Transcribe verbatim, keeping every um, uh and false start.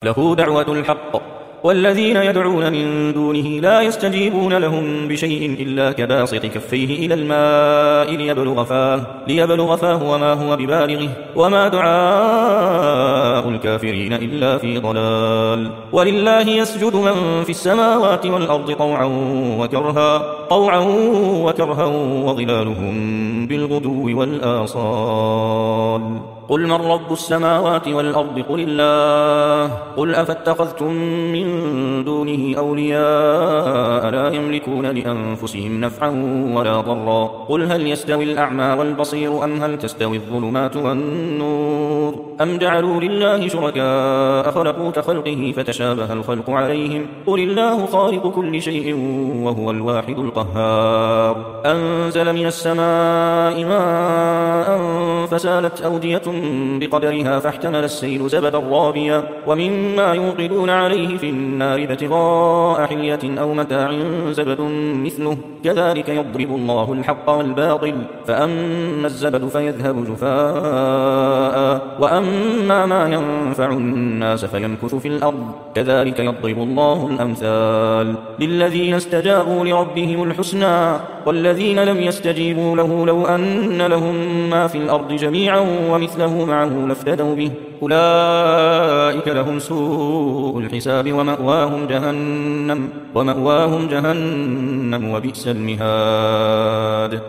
له دعوة الحق والذين يدعون من دونه لا يستجيبون لهم بشيء إلا كباسط كفيه إلى الماء ليبلغ فاه, ليبلغ فاه وما هو ببالغه وما دعاء الكافرين إلا في ضلال. ولله يسجد من في السماوات والأرض طوعا وكرها, طوعا وكرها وظلالهم بالغدو والآصال. قل من رب السماوات والأرض قل الله. قل أفاتخذتم من دونه أولياء لا يملكون لأنفسهم نفعا ولا ضرا. قل هل يستوي الأعمى والبصير أم هل تستوي الظلمات والنور أم جعلوا لله شركاء خلقوا كخلقه فتشابه الخلق عليهم. قل الله خالق كل شيء وهو الواحد القهار. أنزل من السماء ماء فسالت أودية بقدرها فاحتمل السيل زبدا رابيا ومما يوقدون عليه في النار ابتغاء حلية أو متاع زبد مثله كذلك يضرب الله الحق والباطل فأما الزبد فيذهب جفاء وأما ما ينفع الناس فيمكث في الأرض كذلك يضرب الله الأمثال. للذين استجابوا لربهم الحسنى والذين لم يستجيبوا له لو أن لهم ما في الأرض جميعا ومثله معه لافتدوا به أولئك لهم سوء الحساب ومأواهم جهنم, ومأواهم جهنم وبئس المهاد.